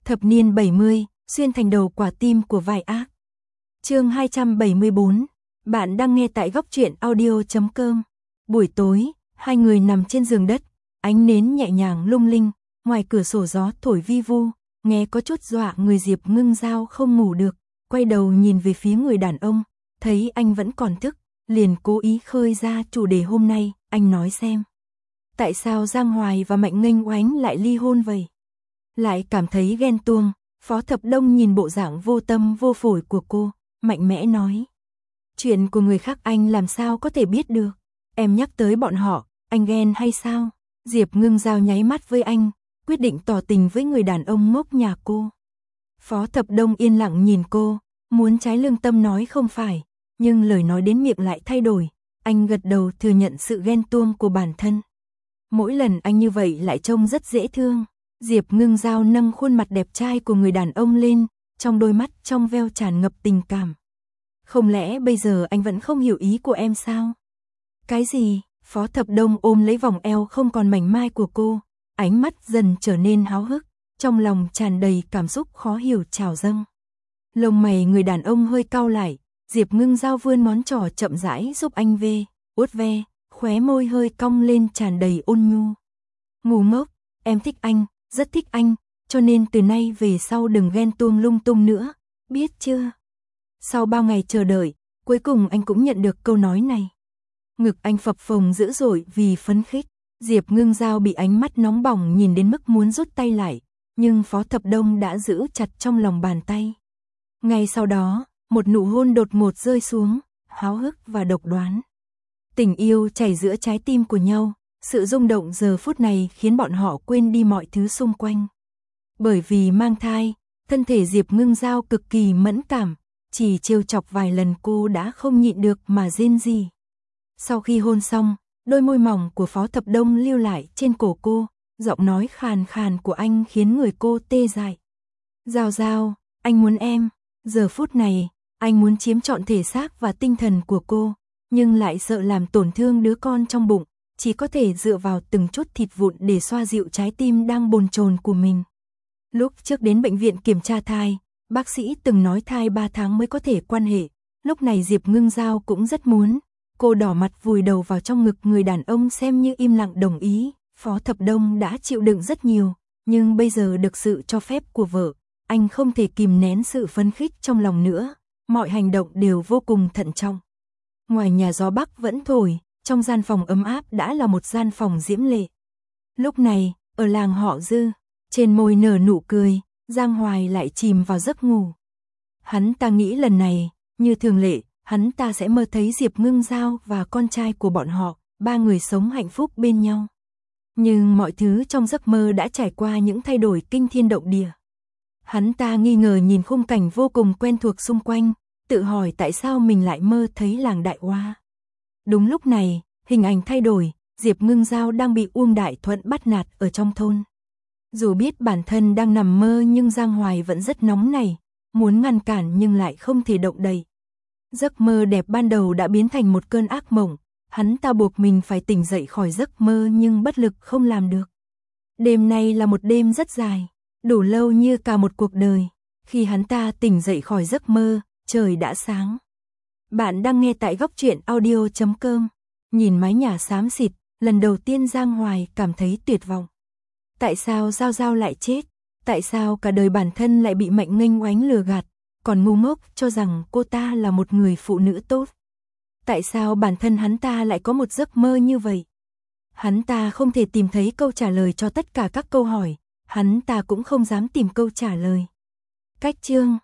Thập niên 70, xuyên thành đầu quả tim của vai ác. Chương 274. Bạn đang nghe tại góc truyện audio.com. Buổi tối, hai người nằm trên giường đất, ánh nến nhẹ nhàng lung linh, ngoài cửa sổ gió thổi vi vu, nghe có chút dọa người. Diệp Ngưng Giao không ngủ được, quay đầu nhìn về phía người đàn ông, thấy anh vẫn còn thức, liền cố ý khơi ra chủ đề hôm nay. Anh nói xem, tại sao Giang Hoài và Mạnh Nghênh Oánh lại ly hôn vậy? Lại cảm thấy ghen tuông. Phó Thập Đông nhìn bộ dạng vô tâm vô phổi của cô, mạnh mẽ nói. Chuyện của người khác anh làm sao có thể biết được? Em nhắc tới bọn họ, anh ghen hay sao? Diệp Ngưng Giao nháy mắt với anh, quyết định tỏ tình với người đàn ông ngốc nhà cô. Phó Thập Đông yên lặng nhìn cô, muốn trái lương tâm nói không phải, nhưng lời nói đến miệng lại thay đổi. Anh gật đầu thừa nhận sự ghen tuông của bản thân. Mỗi lần anh như vậy lại trông rất dễ thương. Diệp Ngưng Giao nâng khuôn mặt đẹp trai của người đàn ông lên, trong đôi mắt trong veo tràn ngập tình cảm. Không lẽ bây giờ anh vẫn không hiểu ý của em sao? Cái gì? Phó Thập Đông ôm lấy vòng eo không còn mảnh mai của cô, ánh mắt dần trở nên háo hức, trong lòng tràn đầy cảm xúc khó hiểu trào dâng. Lông mày người đàn ông hơi cau lại, Diệp Ngưng Giao vươn ngón trỏ chậm rãi giúp anh uốt ve, khóe môi hơi cong lên tràn đầy ôn nhu. Ngu ngốc, em thích anh, rất thích anh, cho nên từ nay về sau đừng ghen tuông lung tung nữa, biết chưa? Sau bao ngày chờ đợi, cuối cùng anh cũng nhận được câu nói này. Ngực anh phập phồng dữ dội vì phấn khích, Diệp Ngưng Giao bị ánh mắt nóng bỏng nhìn đến mức muốn rút tay lại, nhưng Phó Thập Đông đã giữ chặt trong lòng bàn tay. Ngay sau đó, một nụ hôn đột ngột rơi xuống, háo hức và độc đoán. Tình yêu chảy giữa trái tim của nhau. Sự rung động giờ phút này khiến bọn họ quên đi mọi thứ xung quanh. Bởi vì mang thai, thân thể Diệp Ngưng Giao cực kỳ mẫn cảm, chỉ trêu chọc vài lần cô đã không nhịn được mà rên rỉ. Sau khi hôn xong, đôi môi mỏng của Phó Thập Đông lưu lại trên cổ cô, giọng nói khàn khàn của anh khiến người cô tê dại. Giao Giao, anh muốn em. Giờ phút này, anh muốn chiếm trọn thể xác và tinh thần của cô, nhưng lại sợ làm tổn thương đứa con trong bụng. Chỉ có thể dựa vào từng chút thịt vụn để xoa dịu trái tim đang bồn chồn của mình. Lúc trước đến bệnh viện kiểm tra thai, bác sĩ từng nói thai 3 tháng mới có thể quan hệ. Lúc này Diệp Ngưng Giao cũng rất muốn. Cô đỏ mặt vùi đầu vào trong ngực người đàn ông xem như im lặng đồng ý. Phó Thập Đông đã chịu đựng rất nhiều, nhưng bây giờ được sự cho phép của vợ, anh không thể kìm nén sự phấn khích trong lòng nữa. Mọi hành động đều vô cùng thận trọng. Ngoài nhà gió bắc vẫn thổi. Trong gian phòng ấm áp đã là một gian phòng diễm lệ. Lúc này, ở làng họ Dư, trên môi nở nụ cười, Giang Hoài lại chìm vào giấc ngủ. Hắn ta nghĩ lần này, như thường lệ, hắn ta sẽ mơ thấy Diệp Ngưng Giao và con trai của bọn họ, ba người sống hạnh phúc bên nhau. Nhưng mọi thứ trong giấc mơ đã trải qua những thay đổi kinh thiên động địa. Hắn ta nghi ngờ nhìn khung cảnh vô cùng quen thuộc xung quanh, tự hỏi tại sao mình lại mơ thấy làng Đại Hoa. Đúng lúc này, hình ảnh thay đổi, Diệp Ngưng Giao đang bị Uông Đại Thuận bắt nạt ở trong thôn. Dù biết bản thân đang nằm mơ nhưng Giang Hoài vẫn rất nóng nảy, muốn ngăn cản nhưng lại không thể động đậy. Giấc mơ đẹp ban đầu đã biến thành một cơn ác mộng, hắn ta buộc mình phải tỉnh dậy khỏi giấc mơ nhưng bất lực không làm được. Đêm nay là một đêm rất dài, đủ lâu như cả một cuộc đời. Khi hắn ta tỉnh dậy khỏi giấc mơ, trời đã sáng. Bạn đang nghe tại góc truyện audio.com. Nhìn mái nhà xám xịt, lần đầu tiên Giang Hoài cảm thấy tuyệt vọng. Tại sao Giao Giao lại chết? Tại sao cả đời bản thân lại bị Mạnh Nghênh Oánh lừa gạt, còn ngu ngốc cho rằng cô ta là một người phụ nữ tốt? Tại sao bản thân hắn ta lại có một giấc mơ như vậy? Hắn ta không thể tìm thấy câu trả lời cho tất cả các câu hỏi, hắn ta cũng không dám tìm câu trả lời. Cách chương